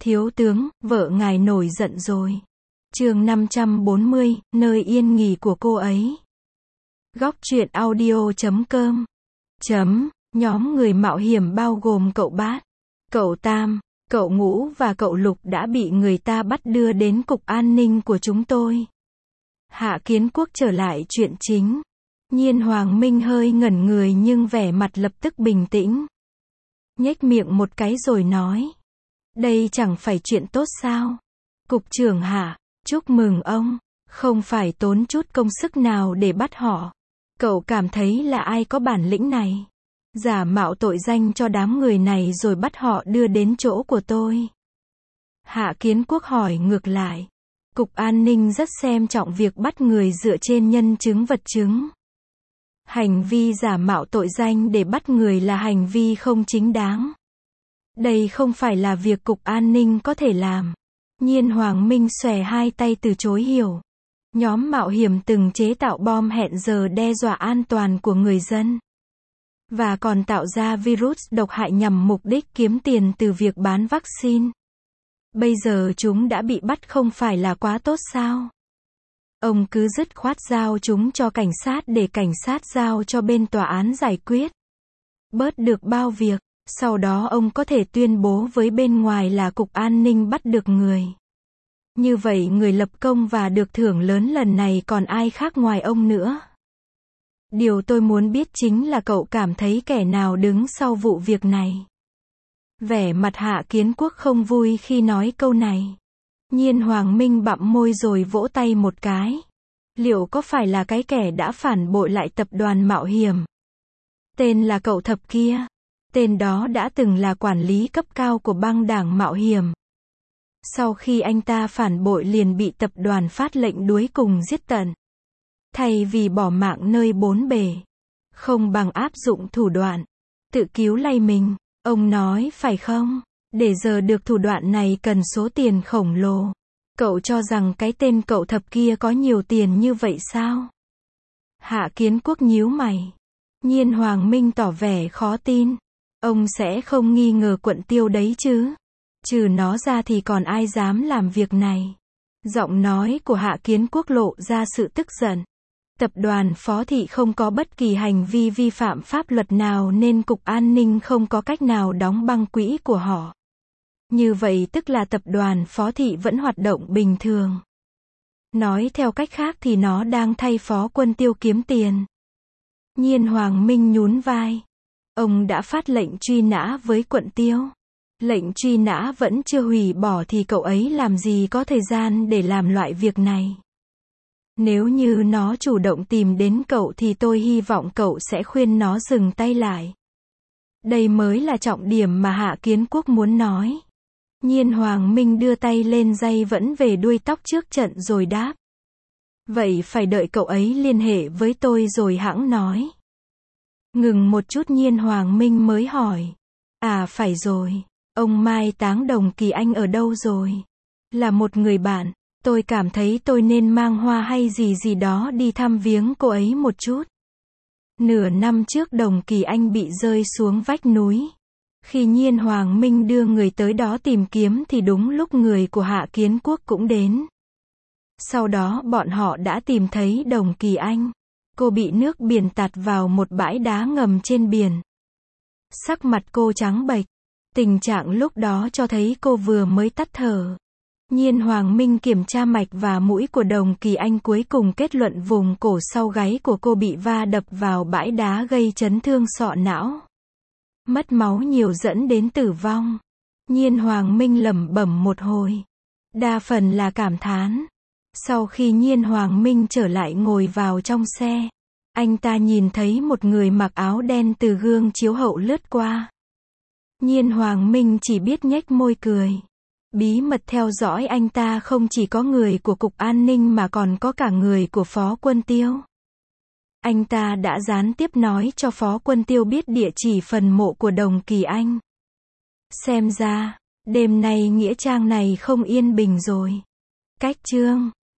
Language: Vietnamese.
Thiếu tướng, vợ ngài nổi giận rồi. Chương 540, nơi yên nghỉ của cô ấy. Góc truyện audio.com. Nhóm người mạo hiểm bao gồm cậu Bát, cậu Tam, cậu Ngũ và cậu Lục đã bị người ta bắt đưa đến cục an ninh của chúng tôi. Hạ Kiến Quốc trở lại chuyện chính. Nhiên Hoàng Minh hơi ngẩn người nhưng vẻ mặt lập tức bình tĩnh. Nhếch miệng một cái rồi nói. Đây chẳng phải chuyện tốt sao? Cục trưởng Hạ, chúc mừng ông, không phải tốn chút công sức nào để bắt họ. Cậu cảm thấy là ai có bản lĩnh này? Giả mạo tội danh cho đám người này rồi bắt họ đưa đến chỗ của tôi. Hạ Kiến Quốc hỏi ngược lại. Cục an ninh rất xem trọng việc bắt người dựa trên nhân chứng vật chứng. Hành vi giả mạo tội danh để bắt người là hành vi không chính đáng. Đây không phải là việc cục an ninh có thể làm. Nhiên Hoàng Minh xòe hai tay từ chối hiểu. Nhóm mạo hiểm từng chế tạo bom hẹn giờ đe dọa an toàn của người dân. Và còn tạo ra virus độc hại nhằm mục đích kiếm tiền từ việc bán vaccine. Bây giờ chúng đã bị bắt không phải là quá tốt sao? Ông cứ dứt khoát giao chúng cho cảnh sát để cảnh sát giao cho bên tòa án giải quyết. Bớt được bao việc, sau đó ông có thể tuyên bố với bên ngoài là cục an ninh bắt được người. Như vậy người lập công và được thưởng lớn lần này còn ai khác ngoài ông nữa. Điều tôi muốn biết chính là cậu cảm thấy kẻ nào đứng sau vụ việc này. Vẻ mặt Hạ Kiến Quốc không vui khi nói câu này. Nhiên Hoàng Minh bặm môi rồi vỗ tay một cái. Liệu có phải là cái kẻ đã phản bội lại tập đoàn mạo hiểm? Tên là cậu Thập kia. Tên đó đã từng là quản lý cấp cao của băng đảng mạo hiểm. Sau khi anh ta phản bội liền bị tập đoàn phát lệnh đuối cùng giết tận. Thay vì bỏ mạng nơi bốn bể, không bằng áp dụng thủ đoạn tự cứu lay mình. Ông nói phải không? Để giờ được thủ đoạn này cần số tiền khổng lồ. Cậu cho rằng cái tên cậu Thập kia có nhiều tiền như vậy sao? Hạ Kiến Quốc nhíu mày. Nhiên Hoàng Minh tỏ vẻ khó tin. Ông sẽ không nghi ngờ Quận Tiêu đấy chứ? Trừ nó ra thì còn ai dám làm việc này? Giọng nói của Hạ Kiến Quốc lộ ra sự tức giận. Tập đoàn Phó Thị không có bất kỳ hành vi vi phạm pháp luật nào nên Cục An ninh không có cách nào đóng băng quỹ của họ. Như vậy tức là tập đoàn Phó Thị vẫn hoạt động bình thường. Nói theo cách khác thì nó đang thay Phó Quân Tiêu kiếm tiền. Nhiên Hoàng Minh nhún vai. Ông đã phát lệnh truy nã với Quận Tiêu. Lệnh truy nã vẫn chưa hủy bỏ thì cậu ấy làm gì có thời gian để làm loại việc này. Nếu như nó chủ động tìm đến cậu thì tôi hy vọng cậu sẽ khuyên nó dừng tay lại. Đây mới là trọng điểm mà Hạ Kiến Quốc muốn nói. Nhiên Hoàng Minh đưa tay lên dây vẫn về đuôi tóc trước trận rồi đáp. Vậy phải đợi cậu ấy liên hệ với tôi rồi hẵng nói. Ngừng một chút Nhiên Hoàng Minh mới hỏi. À phải rồi, ông Mai Táng Đồng Kỳ Anh ở đâu rồi? Là một người bạn. Tôi cảm thấy tôi nên mang hoa hay gì đó đi thăm viếng cô ấy một chút. Nửa năm trước Đồng Kỳ Anh bị rơi xuống vách núi. Khi Nhiên Hoàng Minh đưa người tới đó tìm kiếm thì đúng lúc người của Hạ Kiến Quốc cũng đến. Sau đó bọn họ đã tìm thấy Đồng Kỳ Anh. Cô bị nước biển tạt vào một bãi đá ngầm trên biển. Sắc mặt cô trắng bệch. Tình trạng lúc đó cho thấy cô vừa mới tắt thở. Nhiên Hoàng Minh kiểm tra mạch và mũi của Đồng Kỳ Anh cuối cùng kết luận vùng cổ sau gáy của cô bị va đập vào bãi đá gây chấn thương sọ não. Mất máu nhiều dẫn đến tử vong. Nhiên Hoàng Minh lẩm bẩm một hồi. Đa phần là cảm thán. Sau khi Nhiên Hoàng Minh trở lại ngồi vào trong xe, anh ta nhìn thấy một người mặc áo đen từ gương chiếu hậu lướt qua. Nhiên Hoàng Minh chỉ biết nhếch môi cười. Bí mật theo dõi anh ta không chỉ có người của Cục An ninh mà còn có cả người của Phó Quân Tiêu. Anh ta đã gián tiếp nói cho Phó Quân Tiêu biết địa chỉ phần mộ của Đồng Kỳ Anh. Xem ra, đêm nay nghĩa trang này không yên bình rồi. Cách chương